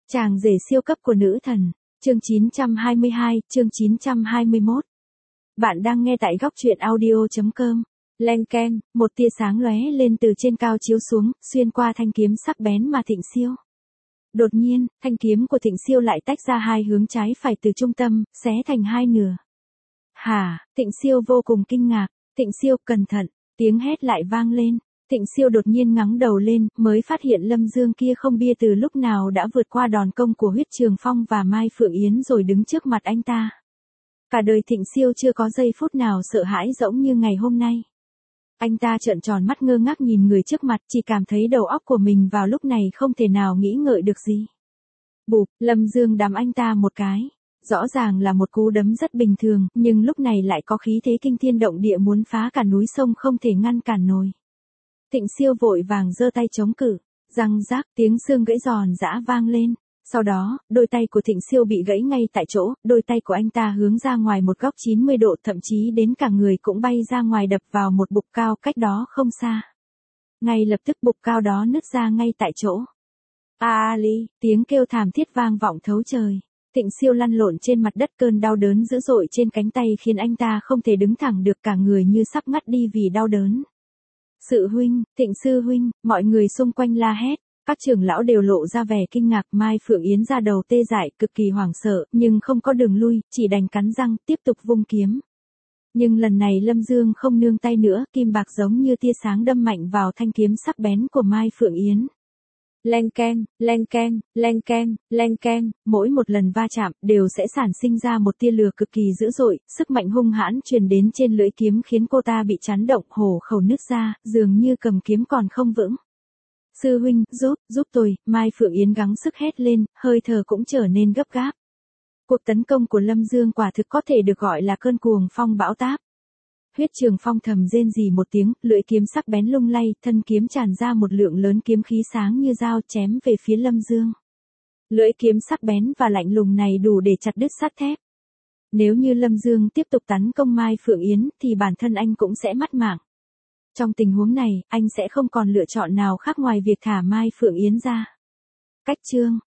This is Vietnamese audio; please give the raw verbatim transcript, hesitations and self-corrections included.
Chàng rể siêu cấp của nữ thần, chương chín trăm hai mươi hai, chương chín trăm hai mươi mốt. Bạn đang nghe tại góc truyện audio chấm com. Len keng, một tia sáng lóe lên từ trên cao chiếu xuống, xuyên qua thanh kiếm sắc bén mà Thịnh Siêu. Đột nhiên, thanh kiếm của Thịnh Siêu lại tách ra hai hướng trái phải từ trung tâm, xé thành hai nửa. Hả, Thịnh Siêu vô cùng kinh ngạc. Thịnh Siêu, cẩn thận, tiếng hét lại vang lên. Thịnh Siêu đột nhiên ngẩng đầu lên, mới phát hiện Lâm Dương kia không bia từ lúc nào đã vượt qua đòn công của Huyết Trường Phong và Mai Phượng Yến rồi đứng trước mặt anh ta. Cả đời Thịnh Siêu chưa có giây phút nào sợ hãi giống như ngày hôm nay. Anh ta trợn tròn mắt ngơ ngác nhìn người trước mặt, chỉ cảm thấy đầu óc của mình vào lúc này không thể nào nghĩ ngợi được gì. Bụp, Lâm Dương đấm anh ta một cái. Rõ ràng là một cú đấm rất bình thường, nhưng lúc này lại có khí thế kinh thiên động địa muốn phá cả núi sông không thể ngăn cản nổi. Thịnh Siêu vội vàng giơ tay chống cự, răng rác tiếng xương gãy giòn giã vang lên. Sau đó, đôi tay của Thịnh Siêu bị gãy ngay tại chỗ, đôi tay của anh ta hướng ra ngoài một góc chín mươi độ, thậm chí đến cả người cũng bay ra ngoài đập vào một bục cao cách đó không xa. Ngay lập tức bục cao đó nứt ra ngay tại chỗ. A Ali, tiếng kêu thảm thiết vang vọng thấu trời. Thịnh Siêu lăn lộn trên mặt đất, cơn đau đớn dữ dội trên cánh tay khiến anh ta không thể đứng thẳng được, cả người như sắp ngất đi vì đau đớn. Sự huynh, Thịnh sư huynh, mọi người xung quanh la hét, các trưởng lão đều lộ ra vẻ kinh ngạc. Mai Phượng Yến ra đầu tê dại, cực kỳ hoảng sợ, nhưng không có đường lui, chỉ đành cắn răng, tiếp tục vung kiếm. Nhưng lần này Lâm Dương không nương tay nữa, kim bạc giống như tia sáng đâm mạnh vào thanh kiếm sắc bén của Mai Phượng Yến. Len keng, len keng, len keng, len keng, mỗi một lần va chạm đều sẽ sản sinh ra một tia lửa cực kỳ dữ dội, sức mạnh hung hãn truyền đến trên lưỡi kiếm khiến cô ta bị chấn động, hổ khẩu nứt ra, dường như cầm kiếm còn không vững. Sư huynh, giúp, giúp tôi, Mai Phượng Yến gắng sức hét lên, hơi thở cũng trở nên gấp gáp. Cuộc tấn công của Lâm Dương quả thực có thể được gọi là cơn cuồng phong bão táp. Huyết Trường Phong thầm rên rỉ một tiếng, lưỡi kiếm sắc bén lung lay, thân kiếm tràn ra một lượng lớn kiếm khí sáng như dao chém về phía Lâm Dương. Lưỡi kiếm sắc bén và lạnh lùng này đủ để chặt đứt sắt thép. Nếu như Lâm Dương tiếp tục tấn công Mai Phượng Yến thì bản thân anh cũng sẽ mất mạng. Trong tình huống này, anh sẽ không còn lựa chọn nào khác ngoài việc thả Mai Phượng Yến ra. Cách chương